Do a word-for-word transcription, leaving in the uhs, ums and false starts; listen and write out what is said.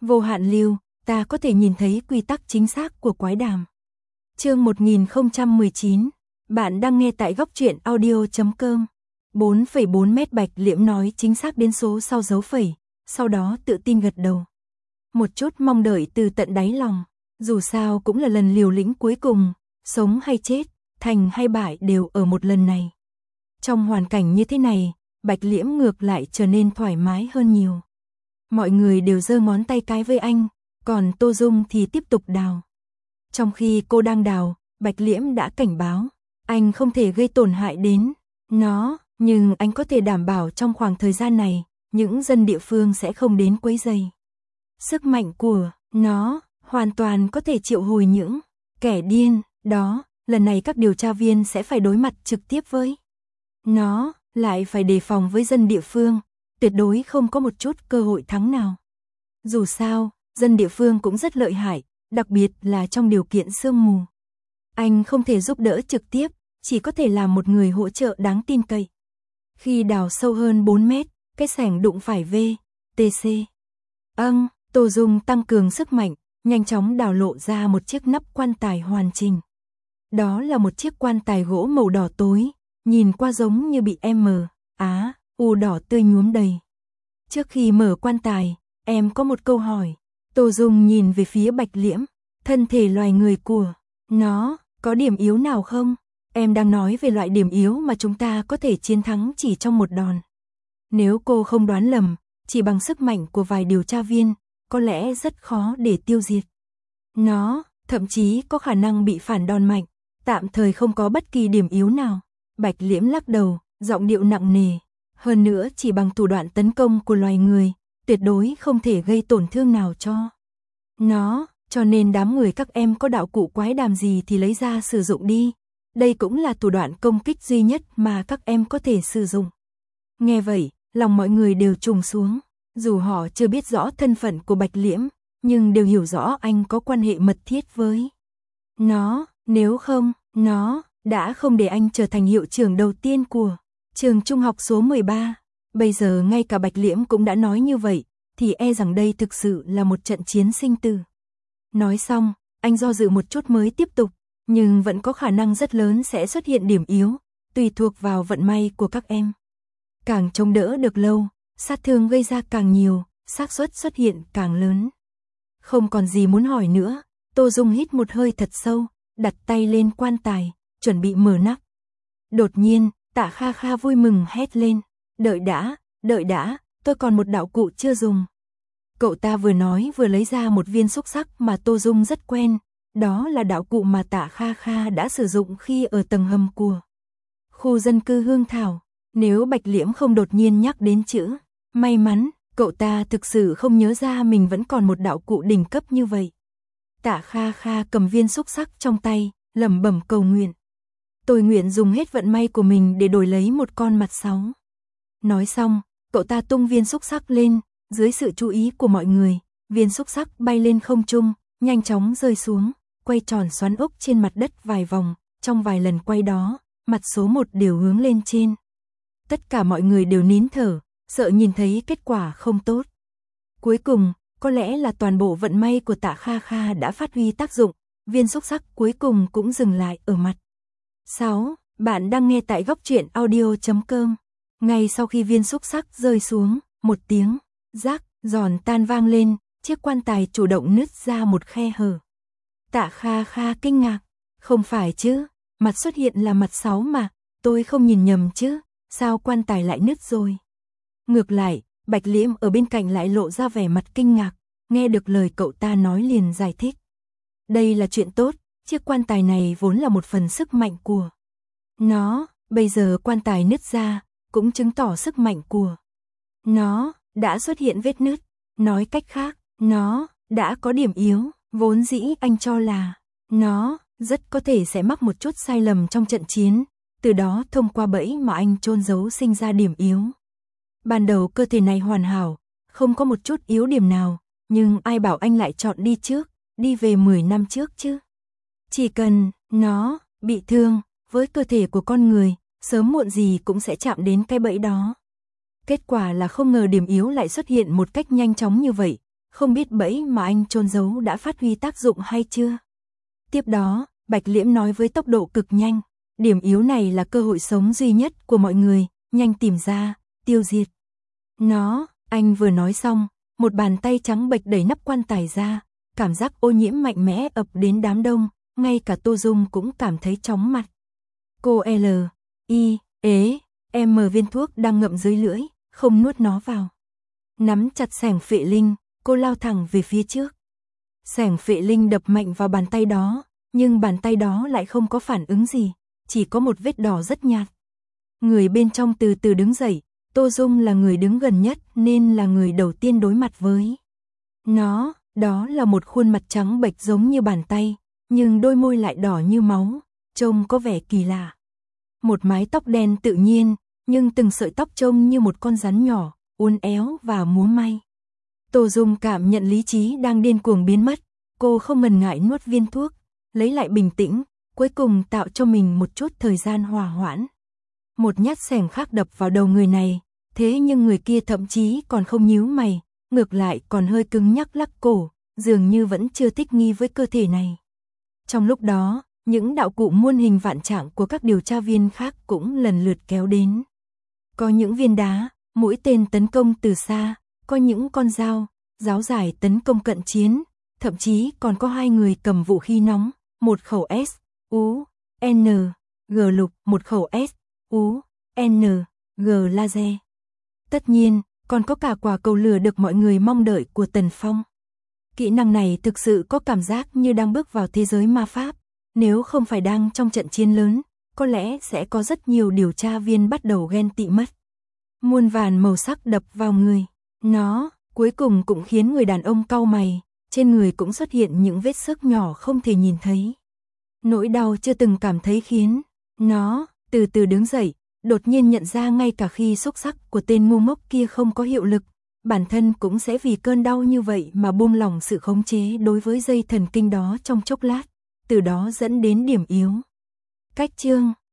Vô hạn lưu, ta có thể nhìn thấy quy tắc chính xác của quái đàm. Chương một nghìn không trăm mười chín, bạn đang nghe tại góc truyện audio chấm com. bốn phẩy bốn mét Bạch Liễm nói chính xác đến số sau dấu phẩy, sau đó tự tin gật đầu. Một chút mong đợi từ tận đáy lòng, dù sao cũng là lần liều lĩnh cuối cùng, sống hay chết, thành hay bại đều ở một lần này. Trong hoàn cảnh như thế này, Bạch Liễm ngược lại trở nên thoải mái hơn nhiều. Mọi người đều giơ ngón tay cái với anh, còn Tô Dung thì tiếp tục đào. Trong khi cô đang đào, Bạch Liễm đã cảnh báo, anh không thể gây tổn hại đến nó, nhưng anh có thể đảm bảo trong khoảng thời gian này, những dân địa phương sẽ không đến quấy rầy. Sức mạnh của nó hoàn toàn có thể triệu hồi những kẻ điên đó, lần này các điều tra viên sẽ phải đối mặt trực tiếp với nó, lại phải đề phòng với dân địa phương, tuyệt đối không có một chút cơ hội thắng nào. Dù sao, dân địa phương cũng rất lợi hại, đặc biệt là trong điều kiện sương mù. Anh không thể giúp đỡ trực tiếp, chỉ có thể làm một người hỗ trợ đáng tin cậy. Khi đào sâu hơn bốn mét, cái xẻng đụng phải V, T C. Âng, Tô Dung tăng cường sức mạnh, nhanh chóng đào lộ ra một chiếc nắp quan tài hoàn chỉnh. Đó là một chiếc quan tài gỗ màu đỏ tối, nhìn qua giống như bị M, Á, U đỏ tươi nhuốm đầy. Trước khi mở quan tài, em có một câu hỏi. Tô Dung nhìn về phía Bạch Liễm, thân thể loài người của nó có điểm yếu nào không? Em đang nói về loại điểm yếu mà chúng ta có thể chiến thắng chỉ trong một đòn. Nếu cô không đoán lầm, chỉ bằng sức mạnh của vài điều tra viên, có lẽ rất khó để tiêu diệt nó, thậm chí có khả năng bị phản đòn mạnh, tạm thời không có bất kỳ điểm yếu nào. Bạch Liễm lắc đầu, giọng điệu nặng nề. Hơn nữa chỉ bằng thủ đoạn tấn công của loài người, tuyệt đối không thể gây tổn thương nào cho nó, cho nên đám người các em có đạo cụ quái đàm gì thì lấy ra sử dụng đi. Đây cũng là thủ đoạn công kích duy nhất mà các em có thể sử dụng. Nghe vậy, lòng mọi người đều trùng xuống, dù họ chưa biết rõ thân phận của Bạch Liễm, nhưng đều hiểu rõ anh có quan hệ mật thiết với nó, nếu không, nó đã không để anh trở thành hiệu trưởng đầu tiên của trường trung học số mười ba. Bây giờ ngay cả Bạch Liễm cũng đã nói như vậy, thì e rằng đây thực sự là một trận chiến sinh tử. Nói xong, anh do dự một chút mới tiếp tục, nhưng vẫn có khả năng rất lớn sẽ xuất hiện điểm yếu, tùy thuộc vào vận may của các em. Càng chống đỡ được lâu, sát thương gây ra càng nhiều, xác suất xuất hiện càng lớn. Không còn gì muốn hỏi nữa, Tô Dung hít một hơi thật sâu, đặt tay lên quan tài, chuẩn bị mở nắp. Đột nhiên, Tạ Kha Kha vui mừng hét lên, đợi đã, đợi đã, tôi còn một đạo cụ chưa dùng. Cậu ta vừa nói vừa lấy ra một viên xúc xắc mà Tô Dung rất quen, đó là đạo cụ mà Tạ Kha Kha đã sử dụng khi ở tầng hầm của khu dân cư Hương Thảo. Nếu Bạch Liễm không đột nhiên nhắc đến chữ may mắn, cậu ta thực sự không nhớ ra mình vẫn còn một đạo cụ đỉnh cấp như vậy. Tạ Kha Kha cầm viên xúc xắc trong tay, lẩm bẩm cầu nguyện. Tôi nguyện dùng hết vận may của mình để đổi lấy một con mặt sáu. Nói xong, cậu ta tung viên xúc xắc lên, dưới sự chú ý của mọi người, viên xúc xắc bay lên không trung, nhanh chóng rơi xuống, quay tròn xoắn ốc trên mặt đất vài vòng, trong vài lần quay đó, mặt số một đều hướng lên trên. Tất cả mọi người đều nín thở, sợ nhìn thấy kết quả không tốt. Cuối cùng, có lẽ là toàn bộ vận may của Tạ Kha Kha đã phát huy tác dụng, viên xúc xắc cuối cùng cũng dừng lại ở mặt sáu. Bạn đang nghe tại góc truyện audio chấm com. Ngay sau khi viên xúc xắc rơi xuống, một tiếng rác giòn tan vang lên, chiếc quan tài chủ động nứt ra một khe hở. Tạ Kha Kha kinh ngạc, không phải chứ, mặt xuất hiện là mặt sáu mà, tôi không nhìn nhầm chứ, sao quan tài lại nứt rồi? Ngược lại, Bạch Liễm ở bên cạnh lại lộ ra vẻ mặt kinh ngạc, nghe được lời cậu ta nói liền giải thích. Đây là chuyện tốt, chiếc quan tài này vốn là một phần sức mạnh của nó, bây giờ quan tài nứt ra, cũng chứng tỏ sức mạnh của nó đã xuất hiện vết nứt. Nói cách khác, nó đã có điểm yếu, vốn dĩ anh cho là nó rất có thể sẽ mắc một chút sai lầm trong trận chiến, từ đó thông qua bẫy mà anh chôn giấu sinh ra điểm yếu. Ban đầu cơ thể này hoàn hảo, không có một chút yếu điểm nào, nhưng ai bảo anh lại chọn đi trước, đi về mười năm trước chứ. Chỉ cần nó bị thương, với cơ thể của con người, sớm muộn gì cũng sẽ chạm đến cái bẫy đó. Kết quả là không ngờ điểm yếu lại xuất hiện một cách nhanh chóng như vậy, không biết bẫy mà anh chôn giấu đã phát huy tác dụng hay chưa. Tiếp đó, Bạch Liễm nói với tốc độ cực nhanh, điểm yếu này là cơ hội sống duy nhất của mọi người, nhanh tìm ra, tiêu diệt nó. Anh vừa nói xong, một bàn tay trắng bệch đẩy nắp quan tài ra, cảm giác ô nhiễm mạnh mẽ ập đến đám đông, ngay cả Tô Dung cũng cảm thấy chóng mặt. Cô L, I, ế, M viên thuốc đang ngậm dưới lưỡi, không nuốt nó vào. Nắm chặt xẻng phệ linh, cô lao thẳng về phía trước. Xẻng phệ linh đập mạnh vào bàn tay đó, nhưng bàn tay đó lại không có phản ứng gì, chỉ có một vết đỏ rất nhạt. Người bên trong từ từ đứng dậy, Tô Dung là người đứng gần nhất nên là người đầu tiên đối mặt với nó. Đó là một khuôn mặt trắng bệch giống như bàn tay, nhưng đôi môi lại đỏ như máu, trông có vẻ kỳ lạ. Một mái tóc đen tự nhiên, nhưng từng sợi tóc trông như một con rắn nhỏ, uốn éo và múa may. Tô Dung cảm nhận lý trí đang điên cuồng biến mất, cô không ngần ngại nuốt viên thuốc, lấy lại bình tĩnh, cuối cùng tạo cho mình một chút thời gian hòa hoãn. Một nhát xẻng khác đập vào đầu người này, thế nhưng người kia thậm chí còn không nhíu mày, ngược lại còn hơi cứng nhắc lắc cổ, dường như vẫn chưa thích nghi với cơ thể này. Trong lúc đó, những đạo cụ muôn hình vạn trạng của các điều tra viên khác cũng lần lượt kéo đến. Có những viên đá, mũi tên tấn công từ xa, có những con dao, giáo giải tấn công cận chiến, thậm chí còn có hai người cầm vũ khí nóng, một khẩu S, U, N, G lục, một khẩu S, U, N, G laser. Tất nhiên, còn có cả quả cầu lửa được mọi người mong đợi của Tần Phong. Kỹ năng này thực sự có cảm giác như đang bước vào thế giới ma pháp, nếu không phải đang trong trận chiến lớn, có lẽ sẽ có rất nhiều điều tra viên bắt đầu ghen tị mất. Muôn vàn màu sắc đập vào người, nó cuối cùng cũng khiến người đàn ông cau mày, trên người cũng xuất hiện những vết xước nhỏ không thể nhìn thấy. Nỗi đau chưa từng cảm thấy khiến nó từ từ đứng dậy, đột nhiên nhận ra ngay cả khi xúc sắc của tên ngu ngốc kia không có hiệu lực, bản thân cũng sẽ vì cơn đau như vậy mà buông lỏng sự khống chế đối với dây thần kinh đó trong chốc lát, từ đó dẫn đến điểm yếu. Cách chương